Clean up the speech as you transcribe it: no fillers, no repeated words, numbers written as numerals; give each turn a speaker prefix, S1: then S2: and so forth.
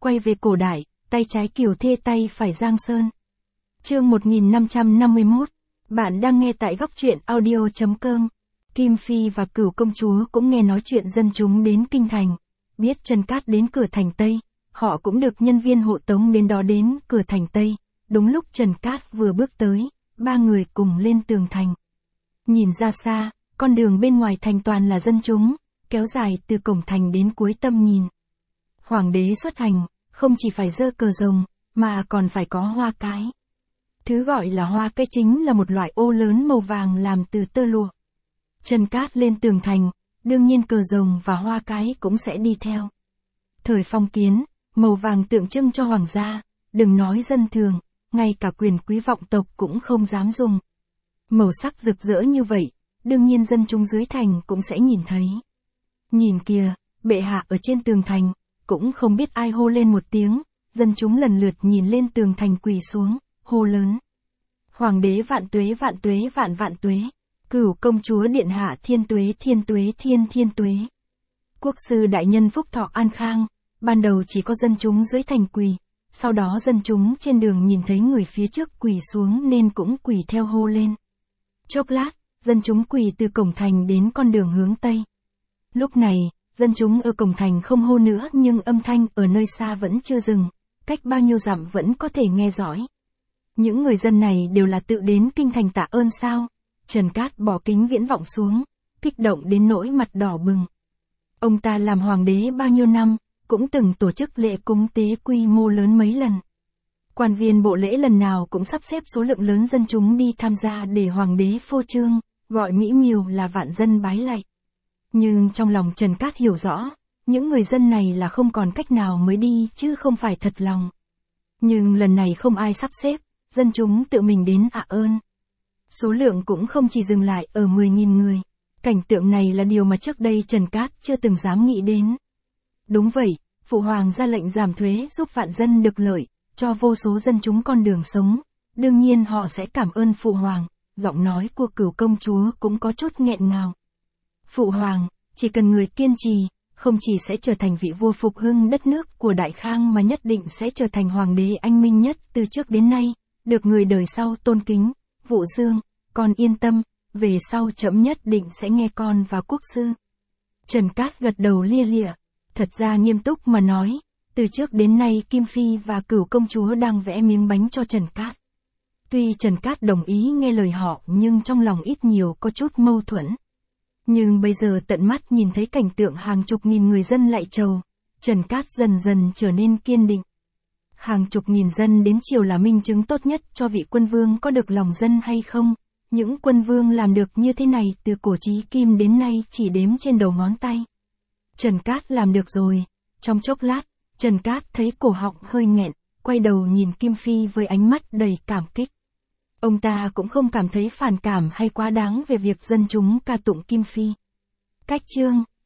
S1: quay về cổ đại, tay trái Kiều Thê tay phải Giang Sơn. Chương 1551. Bạn đang nghe tại góc truyện audio.com. Kim Phi và Cửu công chúa cũng nghe nói chuyện dân chúng đến kinh thành. Biết Trần Cát đến cửa thành Tây, họ cũng được nhân viên hộ tống đến đó đến cửa thành Tây. Đúng lúc Trần Cát vừa bước tới, ba người cùng lên tường thành. Nhìn ra xa, con đường bên ngoài thành toàn là dân chúng, kéo dài từ cổng thành đến cuối tầm nhìn. Hoàng đế xuất hành, không chỉ phải giơ cờ rồng, mà còn phải có hoa cái. Thứ gọi là hoa cái chính là một loại ô lớn màu vàng làm từ tơ lụa. Trần Cát lên tường thành, đương nhiên cờ rồng và hoa cái cũng sẽ đi theo. Thời phong kiến, màu vàng tượng trưng cho hoàng gia, đừng nói dân thường, ngay cả quyền quý vọng tộc cũng không dám dùng. Màu sắc rực rỡ như vậy, đương nhiên dân chúng dưới thành cũng sẽ nhìn thấy. Nhìn kìa, bệ hạ ở trên tường thành, cũng không biết ai hô lên một tiếng, dân chúng lần lượt nhìn lên tường thành quỳ xuống, hô lớn. Hoàng đế vạn tuế vạn tuế vạn vạn tuế, Cửu công chúa điện hạ thiên tuế thiên tuế thiên thiên tuế. Quốc sư đại nhân phúc thọ an khang, ban đầu chỉ có dân chúng dưới thành quỳ, sau đó dân chúng trên đường nhìn thấy người phía trước quỳ xuống nên cũng quỳ theo hô lên. Chốc lát, dân chúng quỳ từ cổng thành đến con đường hướng Tây. Lúc này, dân chúng ở cổng thành không hô nữa nhưng âm thanh ở nơi xa vẫn chưa dừng, cách bao nhiêu dặm vẫn có thể nghe rõ. Những người dân này đều là tự đến kinh thành tạ ơn sao? Trần Cát bỏ kính viễn vọng xuống, kích động đến nỗi mặt đỏ bừng. Ông ta làm hoàng đế bao nhiêu năm, cũng từng tổ chức lễ cúng tế quy mô lớn mấy lần. Quan viên bộ lễ lần nào cũng sắp xếp số lượng lớn dân chúng đi tham gia để hoàng đế phô trương, gọi mỹ miều là vạn dân bái lạy. Nhưng trong lòng Trần Cát hiểu rõ, những người dân này là không còn cách nào mới đi chứ không phải thật lòng. Nhưng lần này không ai sắp xếp, dân chúng tự mình đến ạ ơn. Số lượng cũng không chỉ dừng lại ở 10.000 người. Cảnh tượng này là điều mà trước đây Trần Cát chưa từng dám nghĩ đến. Đúng vậy, Phụ Hoàng ra lệnh giảm thuế giúp vạn dân được lợi, cho vô số dân chúng con đường sống. Đương nhiên họ sẽ cảm ơn Phụ Hoàng, giọng nói của Cửu công chúa cũng có chút nghẹn ngào. Phụ Hoàng, chỉ cần người kiên trì, không chỉ sẽ trở thành vị vua phục hưng đất nước của Đại Khang mà nhất định sẽ trở thành hoàng đế anh minh nhất từ trước đến nay, được người đời sau tôn kính. Vũ Dương, con yên tâm, về sau trẫm nhất định sẽ nghe con và quốc sư. Trần Cát gật đầu lia lịa, thật ra nghiêm túc mà nói, từ trước đến nay Kim Phi và Cửu công chúa đang vẽ miếng bánh cho Trần Cát. Tuy Trần Cát đồng ý nghe lời họ nhưng trong lòng ít nhiều có chút mâu thuẫn. Nhưng bây giờ tận mắt nhìn thấy cảnh tượng hàng chục nghìn người dân lạy chầu, Trần Cát dần dần trở nên kiên định. Hàng chục nghìn dân đến chiều là minh chứng tốt nhất cho vị quân vương có được lòng dân hay không. Những quân vương làm được như thế này từ cổ chí kim đến nay chỉ đếm trên đầu ngón tay. Trần Cát làm được rồi. Trong chốc lát, Trần Cát thấy cổ họng hơi nghẹn, quay đầu nhìn Kim Phi với ánh mắt đầy cảm kích. Ông ta cũng không cảm thấy phản cảm hay quá đáng về việc dân chúng ca tụng Kim Phi. Cách chương